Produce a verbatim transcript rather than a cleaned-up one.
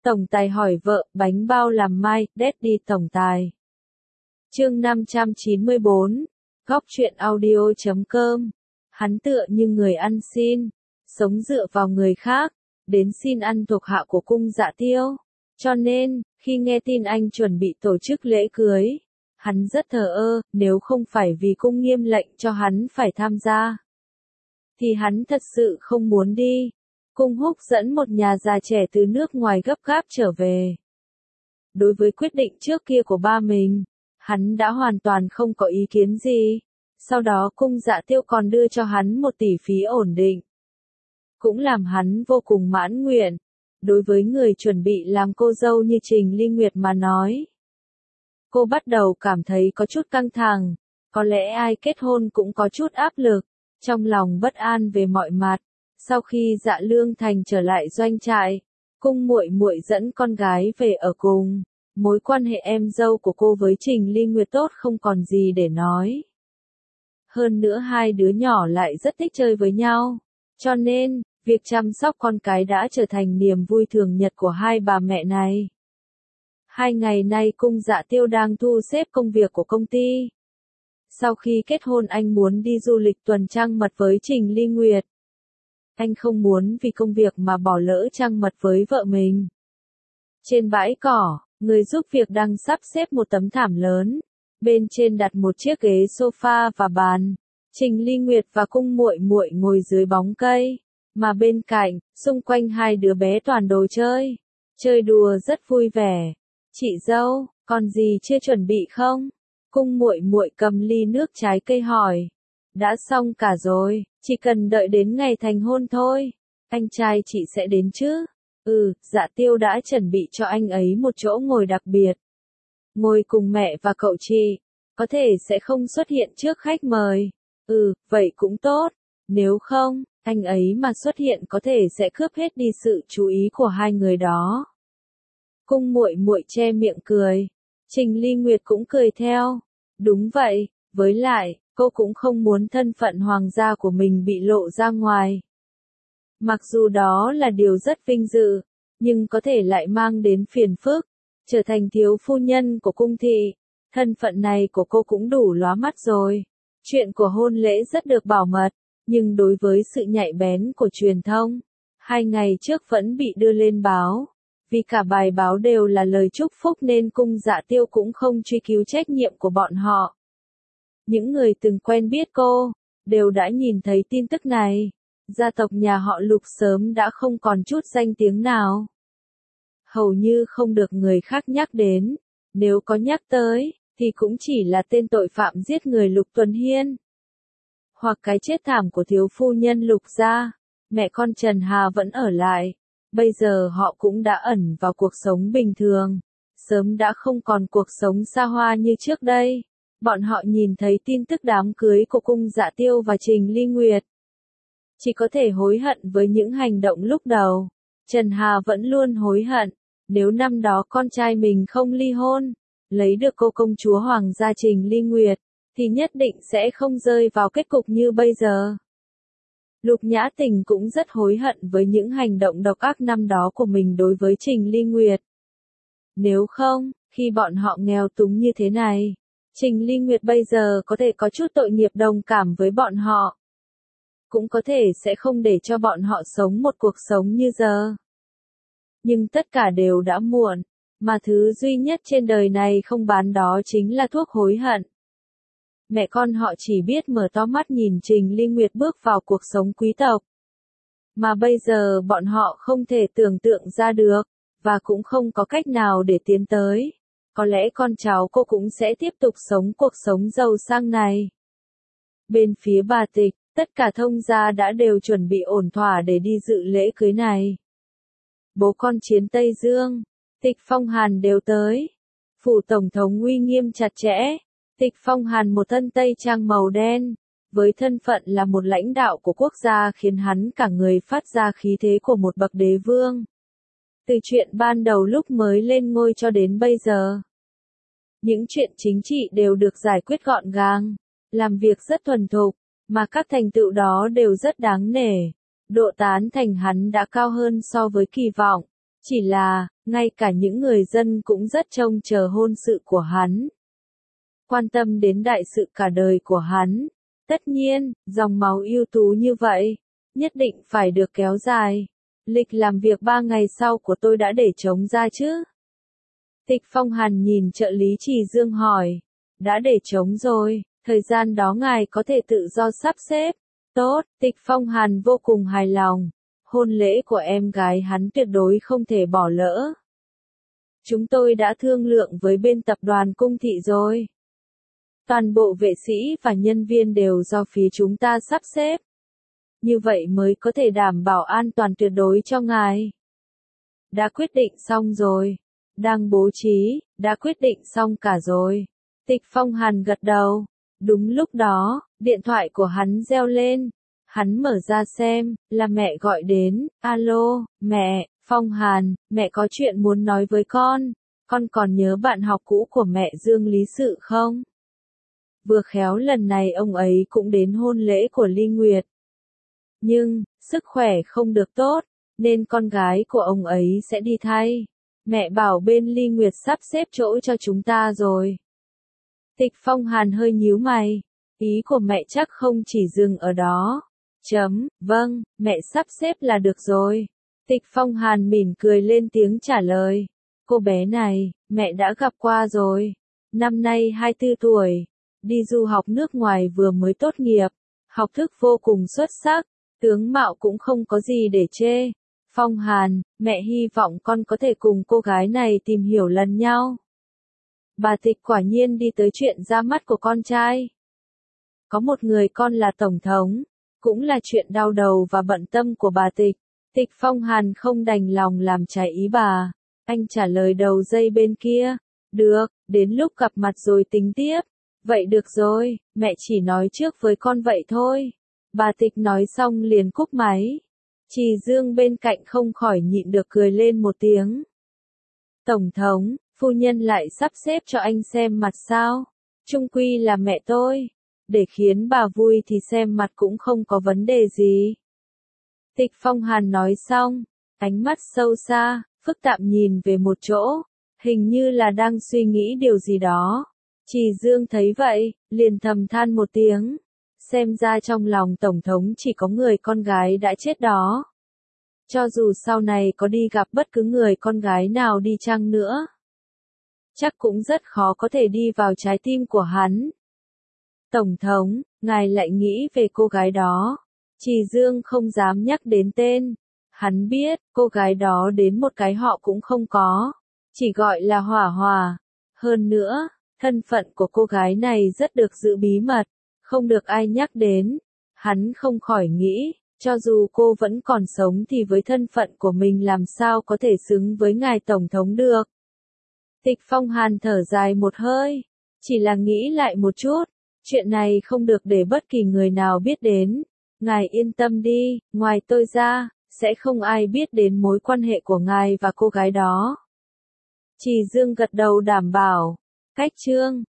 Tổng tài hỏi vợ, bánh bao làm mai, Daddy tổng tài. Chương năm trăm chín mươi bốn, Góc truyện audio chấm com. Hắn tựa như người ăn xin, sống dựa vào người khác, đến xin ăn thuộc hạ của cung Dạ Tiêu. Cho nên, khi nghe tin anh chuẩn bị tổ chức lễ cưới, hắn rất thờ ơ, nếu không phải vì cung nghiêm lệnh cho hắn phải tham gia, thì hắn thật sự không muốn đi. Cung Húc dẫn một nhà già trẻ từ nước ngoài gấp gáp trở về. Đối với quyết định trước kia của ba mình, hắn đã hoàn toàn không có ý kiến gì. Sau đó cung Dạ Tiêu còn đưa cho hắn một tỷ phí ổn định, cũng làm hắn vô cùng mãn nguyện. Đối với người chuẩn bị làm cô dâu như Trình Ly Nguyệt mà nói, cô bắt đầu cảm thấy có chút căng thẳng, có lẽ ai kết hôn cũng có chút áp lực, trong lòng bất an về mọi mặt. Sau khi Dạ Lương Thành trở lại doanh trại, cung muội muội dẫn con gái về ở cùng, mối quan hệ em dâu của cô với Trình Ly Nguyệt tốt không còn gì để nói. Hơn nữa hai đứa nhỏ lại rất thích chơi với nhau, cho nên, việc chăm sóc con cái đã trở thành niềm vui thường nhật của hai bà mẹ này. Hai ngày nay cung Dạ Tiêu đang thu xếp công việc của công ty. Sau khi kết hôn anh muốn đi du lịch tuần trăng mật với Trình Ly Nguyệt. Anh không muốn vì công việc mà bỏ lỡ trăng mật với vợ mình. Trên bãi cỏ, người giúp việc đang sắp xếp một tấm thảm lớn, bên trên đặt một chiếc ghế sofa và bàn. Trình Ly Nguyệt và cung muội muội ngồi dưới bóng cây, mà bên cạnh, xung quanh hai đứa bé toàn đồ chơi, chơi đùa rất vui vẻ. Chị dâu, còn gì chưa chuẩn bị không? Cung muội muội cầm ly nước trái cây hỏi. Đã xong cả rồi, chỉ cần đợi đến ngày thành hôn thôi. Anh trai chị sẽ đến chứ? Ừ, Dạ Tiêu đã chuẩn bị cho anh ấy một chỗ ngồi đặc biệt. Ngồi cùng mẹ và cậu chị, có thể sẽ không xuất hiện trước khách mời. Ừ, vậy cũng tốt. Nếu không, anh ấy mà xuất hiện có thể sẽ cướp hết đi sự chú ý của hai người đó. Cung muội muội che miệng cười. Trình Ly Nguyệt cũng cười theo. Đúng vậy, với lại, cô cũng không muốn thân phận hoàng gia của mình bị lộ ra ngoài. Mặc dù đó là điều rất vinh dự, nhưng có thể lại mang đến phiền phức. Trở thành thiếu phu nhân của cung thị, thân phận này của cô cũng đủ lóa mắt rồi. Chuyện của hôn lễ rất được bảo mật, nhưng đối với sự nhạy bén của truyền thông, hai ngày trước vẫn bị đưa lên báo. Vì cả bài báo đều là lời chúc phúc nên cung Dạ Tiêu cũng không truy cứu trách nhiệm của bọn họ. Những người từng quen biết cô, đều đã nhìn thấy tin tức này. Gia tộc nhà họ Lục sớm đã không còn chút danh tiếng nào. Hầu như không được người khác nhắc đến. Nếu có nhắc tới, thì cũng chỉ là tên tội phạm giết người Lục Tuần Hiên. Hoặc cái chết thảm của thiếu phu nhân Lục gia. Mẹ con Trần Hà vẫn ở lại. Bây giờ họ cũng đã ẩn vào cuộc sống bình thường. Sớm đã không còn cuộc sống xa hoa như trước đây. Bọn họ nhìn thấy tin tức đám cưới của cung Dạ Tiêu và Trình Ly Nguyệt, chỉ có thể hối hận với những hành động lúc đầu. Trần Hà vẫn luôn hối hận, nếu năm đó con trai mình không ly hôn, lấy được cô công chúa hoàng gia Trình Ly Nguyệt, thì nhất định sẽ không rơi vào kết cục như bây giờ. Lục Nhã Tình cũng rất hối hận với những hành động độc ác năm đó của mình đối với Trình Ly Nguyệt. Nếu không, khi bọn họ nghèo túng như thế này, Trình Ly Nguyệt bây giờ có thể có chút tội nghiệp đồng cảm với bọn họ. Cũng có thể sẽ không để cho bọn họ sống một cuộc sống như giờ. Nhưng tất cả đều đã muộn, mà thứ duy nhất trên đời này không bán đó chính là thuốc hối hận. Mẹ con họ chỉ biết mở to mắt nhìn Trình Ly Nguyệt bước vào cuộc sống quý tộc. Mà bây giờ bọn họ không thể tưởng tượng ra được, và cũng không có cách nào để tiến tới. Có lẽ con cháu cô cũng sẽ tiếp tục sống cuộc sống giàu sang này. Bên phía bà Tịch, tất cả thông gia đã đều chuẩn bị ổn thỏa để đi dự lễ cưới này. Bố con Chiến Tây Dương, Tịch Phong Hàn đều tới. Phủ Tổng thống uy nghiêm chặt chẽ. Tịch Phong Hàn một thân tây trang màu đen, với thân phận là một lãnh đạo của quốc gia khiến hắn cả người phát ra khí thế của một bậc đế vương. Từ chuyện ban đầu lúc mới lên ngôi cho đến bây giờ, những chuyện chính trị đều được giải quyết gọn gàng, làm việc rất thuần thục, mà các thành tựu đó đều rất đáng nể. Độ tán thành hắn đã cao hơn so với kỳ vọng. Chỉ là, ngay cả những người dân cũng rất trông chờ hôn sự của hắn. Quan tâm đến đại sự cả đời của hắn. Tất nhiên, dòng máu ưu tú như vậy, nhất định phải được kéo dài. Lịch làm việc ba ngày sau của tôi đã để trống ra chứ? Tịch Phong Hàn nhìn trợ lý Trì Dương hỏi. Đã để trống rồi, thời gian đó ngài có thể tự do sắp xếp. Tốt, Tịch Phong Hàn vô cùng hài lòng. Hôn lễ của em gái hắn tuyệt đối không thể bỏ lỡ. Chúng tôi đã thương lượng với bên tập đoàn cung thị rồi. Toàn bộ vệ sĩ và nhân viên đều do phía chúng ta sắp xếp. Như vậy mới có thể đảm bảo an toàn tuyệt đối cho ngài. Đã quyết định xong rồi. Đang bố trí, đã quyết định xong cả rồi. Tịch Phong Hàn gật đầu. Đúng lúc đó, điện thoại của hắn reo lên. Hắn mở ra xem, là mẹ gọi đến. Alo, mẹ, Phong Hàn, mẹ có chuyện muốn nói với con. Con còn nhớ bạn học cũ của mẹ Dương Lý Sự không? Vừa khéo lần này ông ấy cũng đến hôn lễ của Ly Nguyệt. Nhưng, sức khỏe không được tốt, nên con gái của ông ấy sẽ đi thay. Mẹ bảo bên Ly Nguyệt sắp xếp chỗ cho chúng ta rồi. Tịch Phong Hàn hơi nhíu mày. Ý của mẹ chắc không chỉ dừng ở đó. Chấm, vâng, mẹ sắp xếp là được rồi. Tịch Phong Hàn mỉm cười lên tiếng trả lời. Cô bé này, mẹ đã gặp qua rồi. Năm nay hai mươi tư tuổi. Đi du học nước ngoài vừa mới tốt nghiệp. Học thức vô cùng xuất sắc. Tướng mạo cũng không có gì để chê. Phong Hàn, mẹ hy vọng con có thể cùng cô gái này tìm hiểu lần nhau. Bà Tịch quả nhiên đi tới chuyện ra mắt của con trai. Có một người con là Tổng thống, cũng là chuyện đau đầu và bận tâm của bà Tịch. Tịch Phong Hàn không đành lòng làm trái ý bà. Anh trả lời đầu dây bên kia. Được, đến lúc gặp mặt rồi tính tiếp. Vậy được rồi, mẹ chỉ nói trước với con vậy thôi. Bà Tịch nói xong liền cúp máy. Trì Dương bên cạnh không khỏi nhịn được cười lên một tiếng. Tổng thống, phu nhân lại sắp xếp cho anh xem mặt sao? Chung quy là mẹ tôi. Để khiến bà vui thì xem mặt cũng không có vấn đề gì. Tịch Phong Hàn nói xong, ánh mắt sâu xa, phức tạp nhìn về một chỗ, hình như là đang suy nghĩ điều gì đó. Trì Dương thấy vậy, liền thầm than một tiếng. Xem ra trong lòng Tổng thống chỉ có người con gái đã chết đó. Cho dù sau này có đi gặp bất cứ người con gái nào đi chăng nữa, chắc cũng rất khó có thể đi vào trái tim của hắn. Tổng thống, ngài lại nghĩ về cô gái đó. Trì Dương không dám nhắc đến tên. Hắn biết, cô gái đó đến một cái họ cũng không có. Chỉ gọi là Hỏa Hòa. Hơn nữa, thân phận của cô gái này rất được giữ bí mật. Không được ai nhắc đến. Hắn không khỏi nghĩ, cho dù cô vẫn còn sống thì với thân phận của mình làm sao có thể xứng với ngài Tổng thống được. Tịch Phong Hàn thở dài một hơi. Chỉ là nghĩ lại một chút. Chuyện này không được để bất kỳ người nào biết đến. Ngài yên tâm đi, ngoài tôi ra, sẽ không ai biết đến mối quan hệ của ngài và cô gái đó. Trì Dương gật đầu đảm bảo. Cách chương